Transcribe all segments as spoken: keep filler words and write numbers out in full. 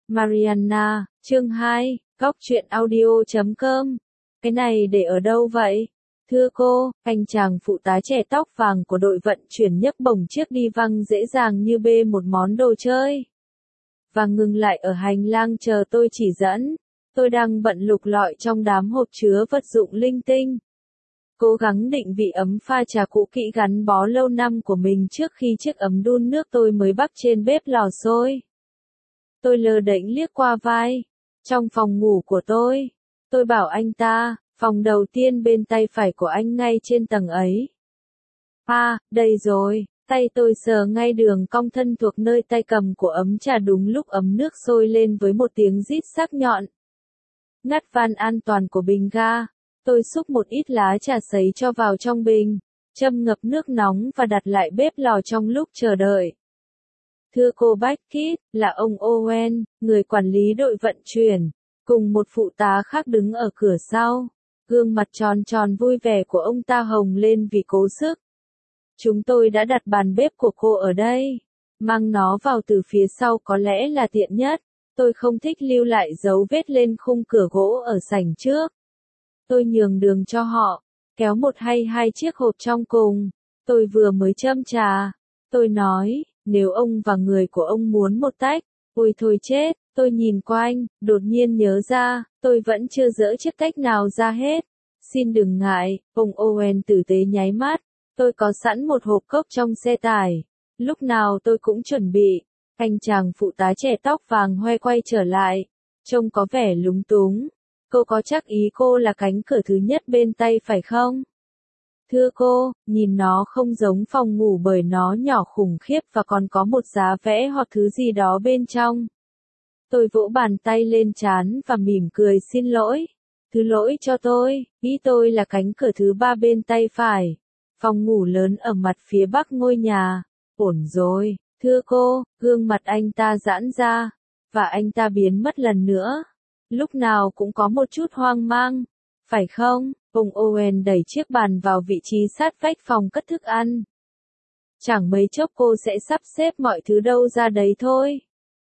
Mariana, chương hai, góc truyện audio chấm com. Cái này để ở đâu vậy? Thưa cô, anh chàng phụ tá trẻ tóc vàng của đội vận chuyển nhấc bổng chiếc đi văng dễ dàng như bê một món đồ chơi. Và ngừng lại ở hành lang chờ tôi chỉ dẫn. Tôi đang bận lục lọi trong đám hộp chứa vật dụng linh tinh. Cố gắng định vị ấm pha trà cũ kỹ gắn bó lâu năm của mình trước khi chiếc ấm đun nước tôi mới bắc trên bếp lò sôi. Tôi lơ đễnh liếc qua vai. Trong phòng ngủ của tôi, tôi bảo anh ta, phòng đầu tiên bên tay phải của anh ngay trên tầng ấy. À, đây rồi, tay tôi sờ ngay đường cong thân thuộc nơi tay cầm của ấm trà đúng lúc ấm nước sôi lên với một tiếng rít sắc nhọn. Ngắt van an toàn của bình ga, tôi xúc một ít lá trà sấy cho vào trong bình, châm ngập nước nóng và đặt lại bếp lò trong lúc chờ đợi. Thưa cô Beckett, là ông Owen, người quản lý đội vận chuyển, cùng một phụ tá khác đứng ở cửa sau. Gương mặt tròn tròn vui vẻ của ông ta hồng lên vì cố sức. Chúng tôi đã đặt bàn bếp của cô ở đây. Mang nó vào từ phía sau có lẽ là tiện nhất. Tôi không thích lưu lại dấu vết lên khung cửa gỗ ở sảnh trước. Tôi nhường đường cho họ, kéo một hay hai chiếc hộp trong cùng. Tôi vừa mới châm trà. Tôi nói, nếu ông và người của ông muốn một tách, ôi thôi chết, tôi nhìn quanh, đột nhiên nhớ ra, tôi vẫn chưa dỡ chiếc tách nào ra hết. Xin đừng ngại, ông Owen tử tế nháy mắt, tôi có sẵn một hộp cốc trong xe tải. Lúc nào tôi cũng chuẩn bị. Anh chàng phụ tá trẻ tóc vàng hoe quay trở lại, trông có vẻ lúng túng. Cô có chắc ý cô là cánh cửa thứ nhất bên tay phải không? Thưa cô, nhìn nó không giống phòng ngủ bởi nó nhỏ khủng khiếp và còn có một giá vẽ hoặc thứ gì đó bên trong. Tôi vỗ bàn tay lên trán và mỉm cười xin lỗi. Thứ lỗi cho tôi, ý tôi là cánh cửa thứ ba bên tay phải. Phòng ngủ lớn ở mặt phía bắc ngôi nhà. Ổn rồi, thưa cô, gương mặt anh ta giãn ra, và anh ta biến mất lần nữa. Lúc nào cũng có một chút hoang mang, phải không? Ông Owen đẩy chiếc bàn vào vị trí sát vách phòng cất thức ăn. Chẳng mấy chốc cô sẽ sắp xếp mọi thứ đâu ra đấy thôi.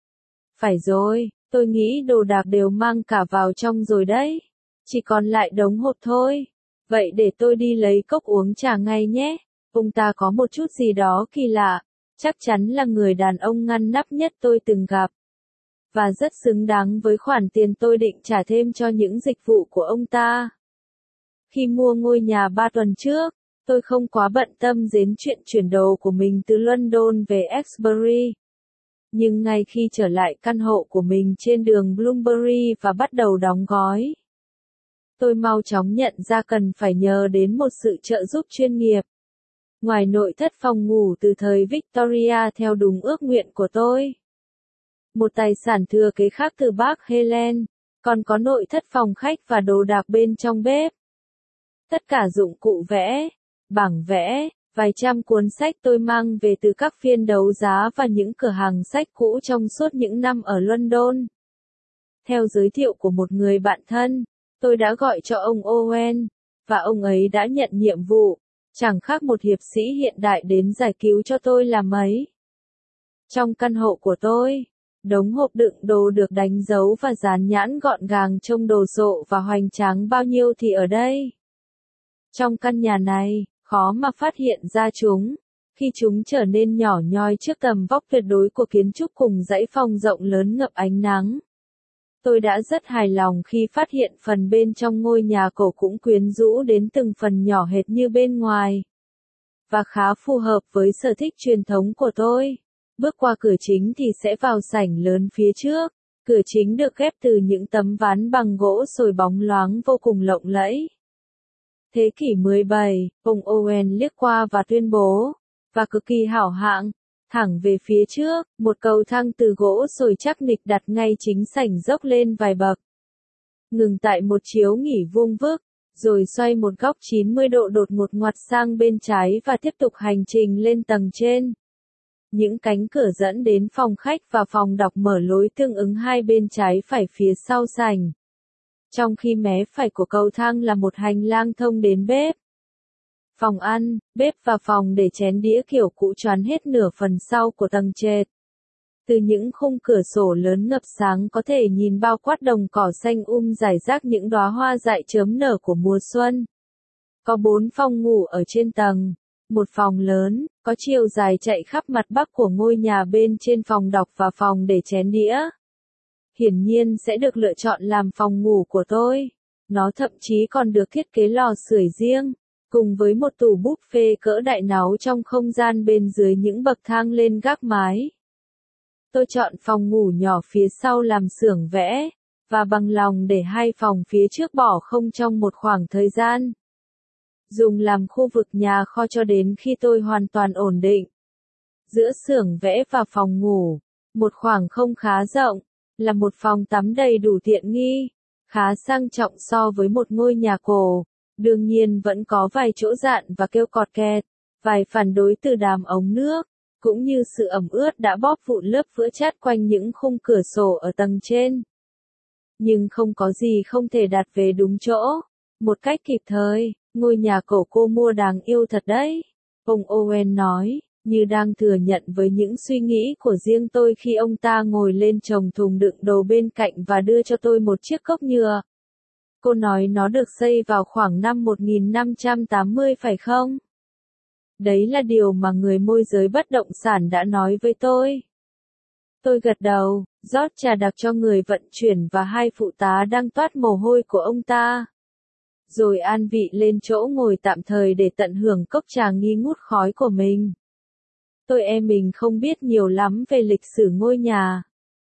Phải rồi, tôi nghĩ đồ đạc đều mang cả vào trong rồi đấy. Chỉ còn lại đống hộp thôi. Vậy để tôi đi lấy cốc uống trà ngay nhé. Ông ta có một chút gì đó kỳ lạ. Chắc chắn là người đàn ông ngăn nắp nhất tôi từng gặp. Và rất xứng đáng với khoản tiền tôi định trả thêm cho những dịch vụ của ông ta. Khi mua ngôi nhà ba tuần trước, tôi không quá bận tâm đến chuyện chuyển đồ của mình từ London về Exbury. Nhưng ngay khi trở lại căn hộ của mình trên đường Bloomsbury và bắt đầu đóng gói, tôi mau chóng nhận ra cần phải nhờ đến một sự trợ giúp chuyên nghiệp. Ngoài nội thất phòng ngủ từ thời Victoria theo đúng ước nguyện của tôi, một tài sản thừa kế khác từ bác Helen, còn có nội thất phòng khách và đồ đạc bên trong bếp. Tất cả dụng cụ vẽ, bảng vẽ, vài trăm cuốn sách tôi mang về từ các phiên đấu giá và những cửa hàng sách cũ trong suốt những năm ở London. Theo giới thiệu của một người bạn thân, tôi đã gọi cho ông Owen, và ông ấy đã nhận nhiệm vụ, chẳng khác một hiệp sĩ hiện đại đến giải cứu cho tôi là mấy. Trong căn hộ của tôi, đống hộp đựng đồ được đánh dấu và dán nhãn gọn gàng trông đồ sộ và hoành tráng bao nhiêu thì ở đây. Trong căn nhà này, khó mà phát hiện ra chúng, khi chúng trở nên nhỏ nhoi trước tầm vóc tuyệt đối của kiến trúc cùng dãy phòng rộng lớn ngập ánh nắng. Tôi đã rất hài lòng khi phát hiện phần bên trong ngôi nhà cổ cũng quyến rũ đến từng phần nhỏ hệt như bên ngoài. Và khá phù hợp với sở thích truyền thống của tôi. Bước qua cửa chính thì sẽ vào sảnh lớn phía trước. Cửa chính được ghép từ những tấm ván bằng gỗ sồi bóng loáng vô cùng lộng lẫy. Thế kỷ mười bảy, ông Owen liếc qua và tuyên bố, và cực kỳ hảo hạng, thẳng về phía trước, một cầu thang từ gỗ sồi chắc nịch đặt ngay chính sảnh dốc lên vài bậc. Ngừng tại một chiếu nghỉ vuông vức, rồi xoay một góc chín mươi độ đột ngột ngoặt sang bên trái và tiếp tục hành trình lên tầng trên. Những cánh cửa dẫn đến phòng khách và phòng đọc mở lối tương ứng hai bên trái phải phía sau sảnh. Trong khi mé phải của cầu thang là một hành lang thông đến bếp. Phòng ăn, bếp và phòng để chén đĩa kiểu cũ choán hết nửa phần sau của tầng trệt. Từ những khung cửa sổ lớn ngập sáng có thể nhìn bao quát đồng cỏ xanh um rải rác những đóa hoa dại chớm nở của mùa xuân. Có bốn phòng ngủ ở trên tầng. Một phòng lớn, có chiều dài chạy khắp mặt bắc của ngôi nhà bên trên phòng đọc và phòng để chén đĩa. Hiển nhiên sẽ được lựa chọn làm phòng ngủ của tôi. Nó thậm chí còn được thiết kế lò sưởi riêng, cùng với một tủ buffet cỡ đại náu trong không gian bên dưới những bậc thang lên gác mái. Tôi chọn phòng ngủ nhỏ phía sau làm xưởng vẽ, và bằng lòng để hai phòng phía trước bỏ không trong một khoảng thời gian. Dùng làm khu vực nhà kho cho đến khi tôi hoàn toàn ổn định. Giữa xưởng vẽ và phòng ngủ, một khoảng không khá rộng, là một phòng tắm đầy đủ tiện nghi, khá sang trọng so với một ngôi nhà cổ. Đương nhiên vẫn có vài chỗ dạn và kêu cọt kẹt, vài phản đối từ đàm ống nước, cũng như sự ẩm ướt đã bóp vụn lớp vữa chát quanh những khung cửa sổ ở tầng trên. Nhưng không có gì không thể đặt về đúng chỗ, một cách kịp thời. Ngôi nhà cổ cô mua đáng yêu thật đấy, ông Owen nói, như đang thừa nhận với những suy nghĩ của riêng tôi khi ông ta ngồi lên chồng thùng đựng đồ bên cạnh và đưa cho tôi một chiếc cốc nhựa. Cô nói nó được xây vào khoảng năm một nghìn năm trăm tám mươi phải không? Đấy là điều mà người môi giới bất động sản đã nói với tôi. Tôi gật đầu, rót trà đặc cho người vận chuyển và hai phụ tá đang toát mồ hôi của ông ta. Rồi an vị lên chỗ ngồi tạm thời để tận hưởng cốc trà nghi ngút khói của mình. Tôi e mình không biết nhiều lắm về lịch sử ngôi nhà.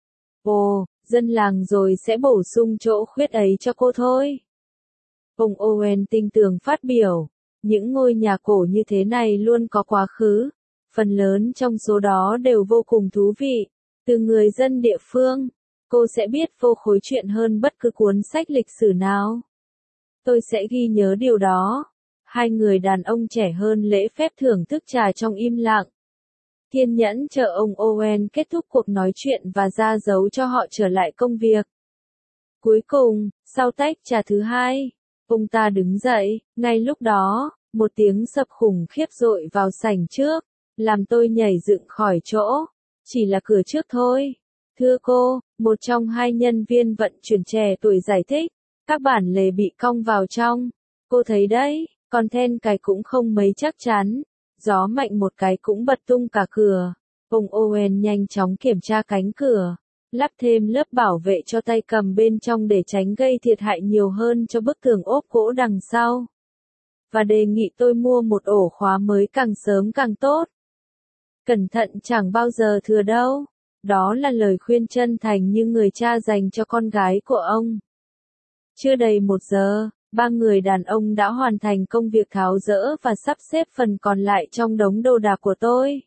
Ồ, dân làng rồi sẽ bổ sung chỗ khuyết ấy cho cô thôi. Ông Owen tinh tường phát biểu, những ngôi nhà cổ như thế này luôn có quá khứ, phần lớn trong số đó đều vô cùng thú vị, từ người dân địa phương. Cô sẽ biết vô khối chuyện hơn bất cứ cuốn sách lịch sử nào. Tôi sẽ ghi nhớ điều đó. Hai người đàn ông trẻ hơn lễ phép thưởng thức trà trong im lặng. Kiên nhẫn chờ ông Owen kết thúc cuộc nói chuyện và ra dấu cho họ trở lại công việc. Cuối cùng, sau tách trà thứ hai, ông ta đứng dậy. Ngay lúc đó, một tiếng sập khủng khiếp dội vào sảnh trước, làm tôi nhảy dựng khỏi chỗ. Chỉ là cửa trước thôi. Thưa cô, một trong hai nhân viên vận chuyển trẻ tuổi giải thích. Các bản lề bị cong vào trong. Cô thấy đấy, còn then cài cũng không mấy chắc chắn. Gió mạnh một cái cũng bật tung cả cửa. Ông Owen nhanh chóng kiểm tra cánh cửa, lắp thêm lớp bảo vệ cho tay cầm bên trong để tránh gây thiệt hại nhiều hơn cho bức tường ốp gỗ đằng sau. Và đề nghị tôi mua một ổ khóa mới càng sớm càng tốt. Cẩn thận chẳng bao giờ thừa đâu. Đó là lời khuyên chân thành như người cha dành cho con gái của ông. Chưa đầy một giờ, ba người đàn ông đã hoàn thành công việc tháo dỡ và sắp xếp phần còn lại trong đống đồ đạc của tôi.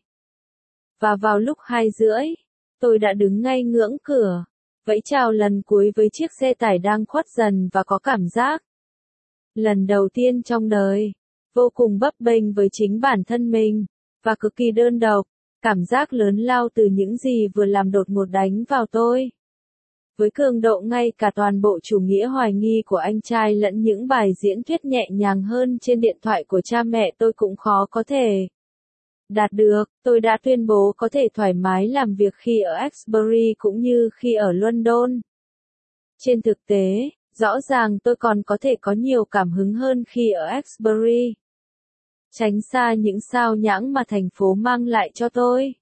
Và vào lúc hai rưỡi, tôi đã đứng ngay ngưỡng cửa, vẫy chào lần cuối với chiếc xe tải đang khuất dần và có cảm giác. Lần đầu tiên trong đời, vô cùng bấp bênh với chính bản thân mình, và cực kỳ đơn độc, cảm giác lớn lao từ những gì vừa làm đột ngột đánh vào tôi. Với cường độ ngay cả toàn bộ chủ nghĩa hoài nghi của anh trai lẫn những bài diễn thuyết nhẹ nhàng hơn trên điện thoại của cha mẹ tôi cũng khó có thể đạt được. Tôi đã tuyên bố có thể thoải mái làm việc khi ở Exbury cũng như khi ở London. Trên thực tế, rõ ràng tôi còn có thể có nhiều cảm hứng hơn khi ở Exbury. Tránh xa những sao nhãng mà thành phố mang lại cho tôi.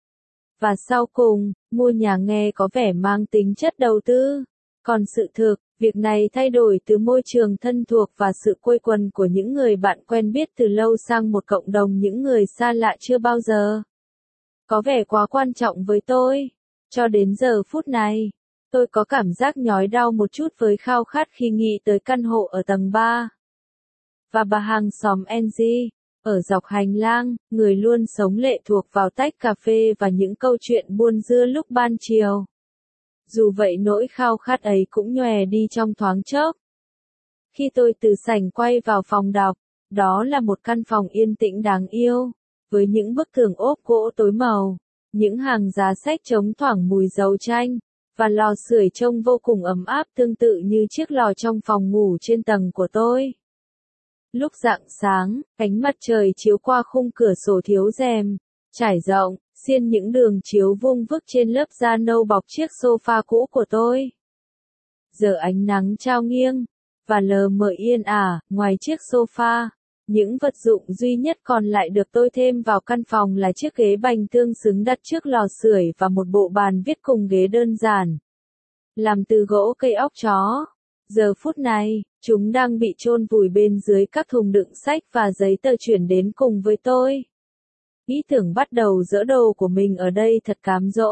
Và sau cùng, mua nhà nghe có vẻ mang tính chất đầu tư. Còn sự thực, việc này thay đổi từ môi trường thân thuộc và sự quây quần của những người bạn quen biết từ lâu sang một cộng đồng những người xa lạ chưa bao giờ. Có vẻ quá quan trọng với tôi. Cho đến giờ phút này, tôi có cảm giác nhói đau một chút với khao khát khi nghĩ tới căn hộ ở tầng ba. Và bà hàng xóm Angie. Ở dọc hành lang, người luôn sống lệ thuộc vào tách cà phê và những câu chuyện buôn dưa lúc ban chiều. Dù vậy nỗi khao khát ấy cũng nhòe đi trong thoáng chốc. Khi tôi từ sảnh quay vào phòng đọc, đó là một căn phòng yên tĩnh đáng yêu, với những bức tường ốp gỗ tối màu, những hàng giá sách trống thoảng mùi dầu tranh, và lò sưởi trông vô cùng ấm áp tương tự như chiếc lò trong phòng ngủ trên tầng của tôi. Lúc rạng sáng, ánh mặt trời chiếu qua khung cửa sổ thiếu rèm, trải rộng, xiên những đường chiếu vung vức trên lớp da nâu bọc chiếc sofa cũ của tôi. Giờ ánh nắng trao nghiêng, và lờ mờ yên ả, ngoài chiếc sofa. Những vật dụng duy nhất còn lại được tôi thêm vào căn phòng là chiếc ghế bành tương xứng đặt trước lò sưởi và một bộ bàn viết cùng ghế đơn giản, làm từ gỗ cây óc chó. Giờ phút này, chúng đang bị chôn vùi bên dưới các thùng đựng sách và giấy tờ chuyển đến cùng với tôi. Ý tưởng bắt đầu dỡ đồ của mình ở đây thật cám dỗ.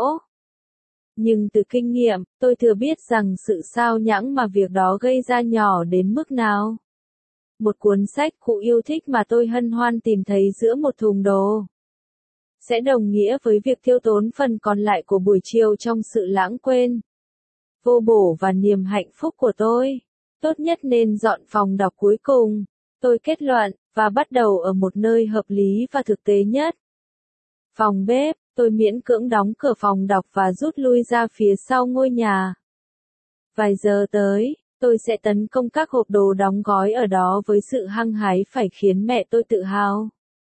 Nhưng từ kinh nghiệm, tôi thừa biết rằng sự sao nhãng mà việc đó gây ra nhỏ đến mức nào. Một cuốn sách cũ yêu thích mà tôi hân hoan tìm thấy giữa một thùng đồ sẽ đồng nghĩa với việc tiêu tốn phần còn lại của buổi chiều trong sự lãng quên, vô bổ và niềm hạnh phúc của tôi. Tốt nhất nên dọn phòng đọc cuối cùng, tôi kết luận, và bắt đầu ở một nơi hợp lý và thực tế nhất. Phòng bếp, tôi miễn cưỡng đóng cửa phòng đọc và rút lui ra phía sau ngôi nhà. Vài giờ tới, tôi sẽ tấn công các hộp đồ đóng gói ở đó với sự hăng hái phải khiến mẹ tôi tự hào.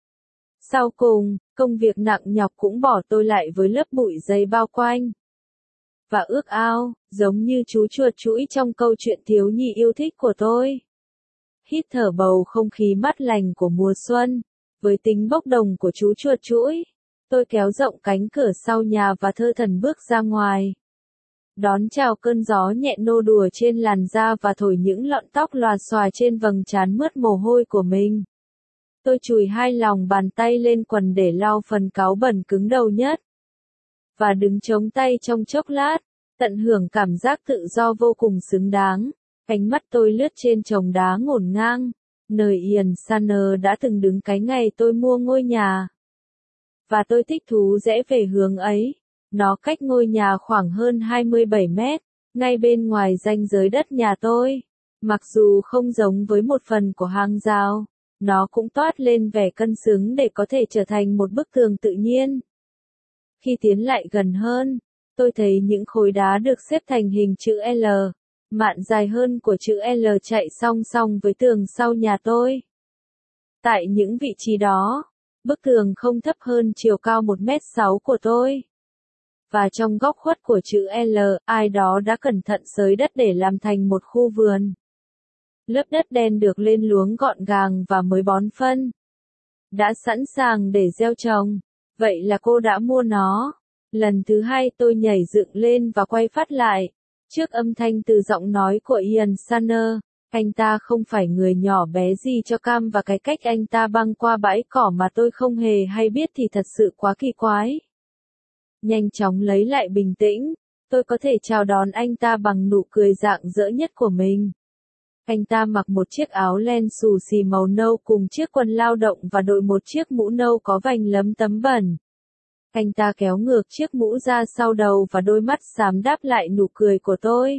Sau cùng, công việc nặng nhọc cũng bỏ tôi lại với lớp bụi giấy bao quanh. Và ước ao, giống như chú chuột chũi trong câu chuyện thiếu nhi yêu thích của tôi. Hít thở bầu không khí mát lành của mùa xuân, với tính bốc đồng của chú chuột chũi. Tôi kéo rộng cánh cửa sau nhà và thơ thẩn bước ra ngoài. Đón chào cơn gió nhẹ nô đùa trên làn da và thổi những lọn tóc lòa xòa trên vầng trán mướt mồ hôi của mình. Tôi chùi hai lòng bàn tay lên quần để lau phần cáu bẩn cứng đầu nhất. Và đứng chống tay trong chốc lát, tận hưởng cảm giác tự do vô cùng xứng đáng. Ánh mắt tôi lướt trên chồng đá ngổn ngang, nơi Ian Sanner đã từng đứng cái ngày tôi mua ngôi nhà. Và tôi thích thú rẽ về hướng ấy. Nó cách ngôi nhà khoảng hơn hai mươi bảy mét, ngay bên ngoài ranh giới đất nhà tôi. Mặc dù không giống với một phần của hàng rào, nó cũng toát lên vẻ cân xứng để có thể trở thành một bức tường tự nhiên. Khi tiến lại gần hơn, tôi thấy những khối đá được xếp thành hình chữ L, mạn dài hơn của chữ L chạy song song với tường sau nhà tôi. Tại những vị trí đó, bức tường không thấp hơn chiều cao một mét sáu của tôi. Và trong góc khuất của chữ L, ai đó đã cẩn thận xới đất để làm thành một khu vườn. Lớp đất đen được lên luống gọn gàng và mới bón phân. Đã sẵn sàng để gieo trồng. Vậy là cô đã mua nó. Lần thứ hai tôi nhảy dựng lên và quay phát lại. Trước âm thanh từ giọng nói của Ian Sanner, anh ta không phải người nhỏ bé gì cho cam và cái cách anh ta băng qua bãi cỏ mà tôi không hề hay biết thì thật sự quá kỳ quái. Nhanh chóng lấy lại bình tĩnh, tôi có thể chào đón anh ta bằng nụ cười rạng rỡ nhất của mình. Anh ta mặc một chiếc áo len xù xì màu nâu cùng chiếc quần lao động và đội một chiếc mũ nâu có vành lấm tấm bẩn. Anh ta kéo ngược chiếc mũ ra sau đầu và đôi mắt xám đáp lại nụ cười của tôi.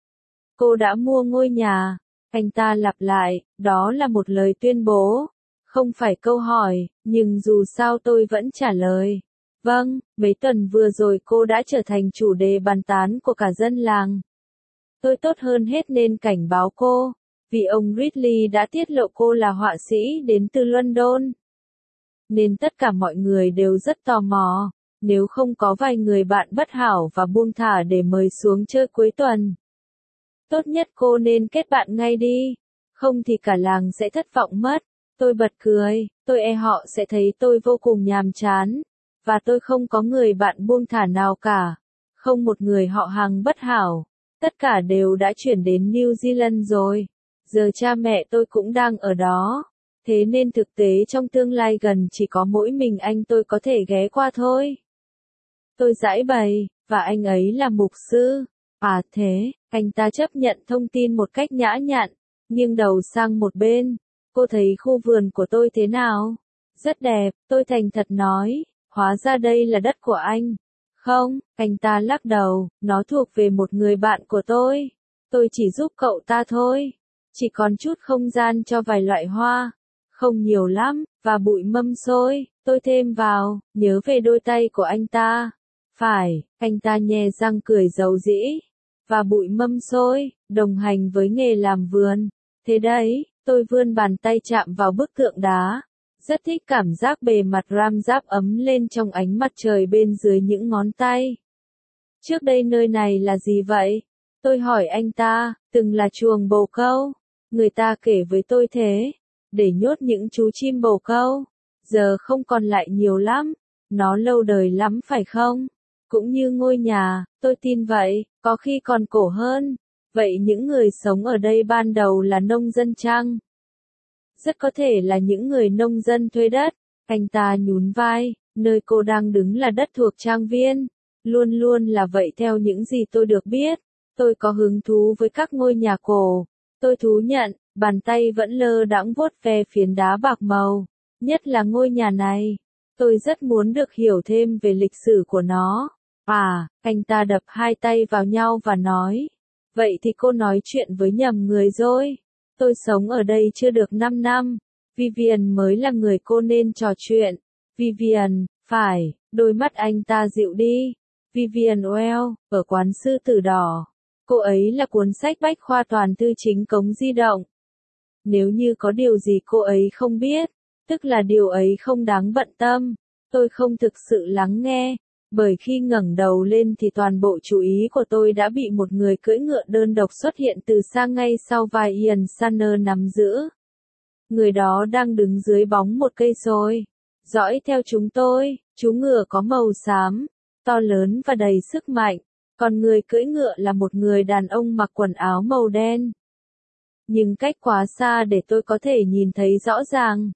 Cô đã mua ngôi nhà. Anh ta lặp lại, đó là một lời tuyên bố, không phải câu hỏi, nhưng dù sao tôi vẫn trả lời. Vâng, mấy tuần vừa rồi cô đã trở thành chủ đề bàn tán của cả dân làng. Tôi tốt hơn hết nên cảnh báo cô, vì ông Ridley đã tiết lộ cô là họa sĩ đến từ London. Nên tất cả mọi người đều rất tò mò, nếu không có vài người bạn bất hảo và buông thả để mời xuống chơi cuối tuần. Tốt nhất cô nên kết bạn ngay đi, không thì cả làng sẽ thất vọng mất. Tôi bật cười, tôi e họ sẽ thấy tôi vô cùng nhàm chán. Và tôi không có người bạn buông thả nào cả, không một người họ hàng bất hảo, tất cả đều đã chuyển đến New Zealand rồi, giờ cha mẹ tôi cũng đang ở đó, thế nên thực tế trong tương lai gần chỉ có mỗi mình anh tôi có thể ghé qua thôi. Tôi giãi bày, và anh ấy là mục sư. À thế, anh ta chấp nhận thông tin một cách nhã nhặn, nghiêng đầu sang một bên. Cô thấy khu vườn của tôi thế nào? Rất đẹp, tôi thành thật nói. Hóa ra đây là đất của anh. Không, anh ta lắc đầu, nó thuộc về một người bạn của tôi. Tôi chỉ giúp cậu ta thôi. Chỉ còn chút không gian cho vài loại hoa. Không nhiều lắm, và bụi mâm xôi, tôi thêm vào, nhớ về đôi tay của anh ta. Phải, anh ta nhe răng cười giàu dĩ. Và bụi mâm xôi, đồng hành với nghề làm vườn. Thế đấy, tôi vươn bàn tay chạm vào bức tượng đá. Rất thích cảm giác bề mặt ram giáp ấm lên trong ánh mặt trời bên dưới những ngón tay. Trước đây nơi này là gì vậy? Tôi hỏi anh ta, từng là chuồng bồ câu. Người ta kể với tôi thế, để nhốt những chú chim bồ câu. Giờ không còn lại nhiều lắm, nó lâu đời lắm phải không? Cũng như ngôi nhà, tôi tin vậy, có khi còn cổ hơn. Vậy những người sống ở đây ban đầu là nông dân chăng? Rất có thể là những người nông dân thuê đất. Anh ta nhún vai, nơi cô đang đứng là đất thuộc trang viên. Luôn luôn là vậy theo những gì tôi được biết. Tôi có hứng thú với các ngôi nhà cổ. Tôi thú nhận, bàn tay vẫn lơ đãng vuốt ve phiến đá bạc màu. Nhất là ngôi nhà này. Tôi rất muốn được hiểu thêm về lịch sử của nó. À, anh ta đập hai tay vào nhau và nói. Vậy thì cô nói chuyện với nhầm người rồi. Tôi sống ở đây chưa được năm năm. Vivian mới là người cô nên trò chuyện. Vivian, phải, đôi mắt anh ta dịu đi. Vivian Well, ở quán sư tử đỏ. Cô ấy là cuốn sách bách khoa toàn thư chính cống di động. Nếu như có điều gì cô ấy không biết, tức là điều ấy không đáng bận tâm. Tôi không thực sự lắng nghe, bởi khi ngẩng đầu lên thì toàn bộ chú ý của tôi đã bị một người cưỡi ngựa đơn độc xuất hiện từ xa ngay sau vai Ian Sanner nắm giữ. Người đó đang đứng dưới bóng một cây xôi. Dõi theo chúng tôi, chú ngựa có màu xám, to lớn và đầy sức mạnh. Còn người cưỡi ngựa là một người đàn ông mặc quần áo màu đen. Nhưng cách quá xa để tôi có thể nhìn thấy rõ ràng.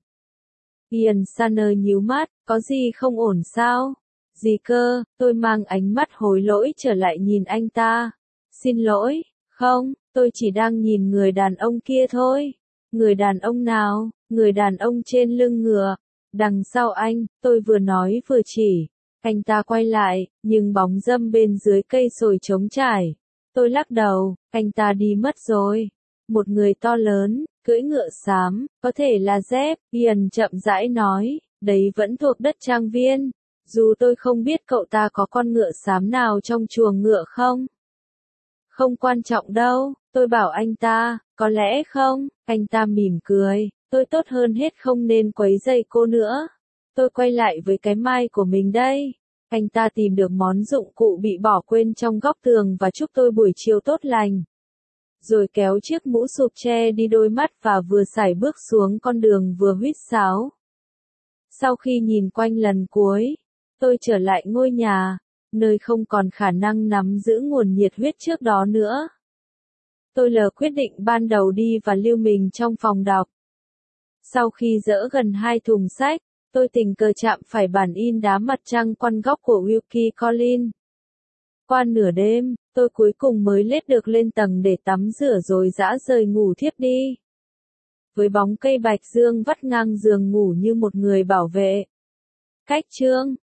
Ian Sanner nhíu mắt, có gì không ổn sao? Gì cơ? Tôi mang ánh mắt hối lỗi trở lại nhìn anh ta. Xin lỗi, không, tôi chỉ đang nhìn người đàn ông kia thôi. Người đàn ông nào? Người đàn ông trên lưng ngựa. Đằng sau anh, tôi vừa nói vừa chỉ. Anh ta quay lại, nhưng bóng râm bên dưới cây sồi trống trải. Tôi lắc đầu, anh ta đi mất rồi. Một người to lớn, cưỡi ngựa xám, có thể là Jeff, Ian chậm rãi nói, đấy vẫn thuộc đất trang viên. Dù tôi không biết cậu ta có con ngựa xám nào trong chuồng ngựa không. Không quan trọng đâu, tôi bảo anh ta, có lẽ không, anh ta mỉm cười, tôi tốt hơn hết không nên quấy rầy cô nữa. Tôi quay lại với cái mic của mình đây. Anh ta tìm được món dụng cụ bị bỏ quên trong góc tường và chúc tôi buổi chiều tốt lành. Rồi kéo chiếc mũ sụp che đi đôi mắt và vừa sải bước xuống con đường vừa huýt sáo. Sau khi nhìn quanh lần cuối, tôi trở lại ngôi nhà, nơi không còn khả năng nắm giữ nguồn nhiệt huyết trước đó nữa. Tôi lờ quyết định ban đầu đi và lưu mình trong phòng đọc. Sau khi dỡ gần hai thùng sách, tôi tình cờ chạm phải bản in đá mặt trăng quan góc của Wilkie Collins. Qua nửa đêm, tôi cuối cùng mới lết được lên tầng để tắm rửa rồi dã rời ngủ thiếp đi. Với bóng cây bạch dương vắt ngang giường ngủ như một người bảo vệ. Cách chương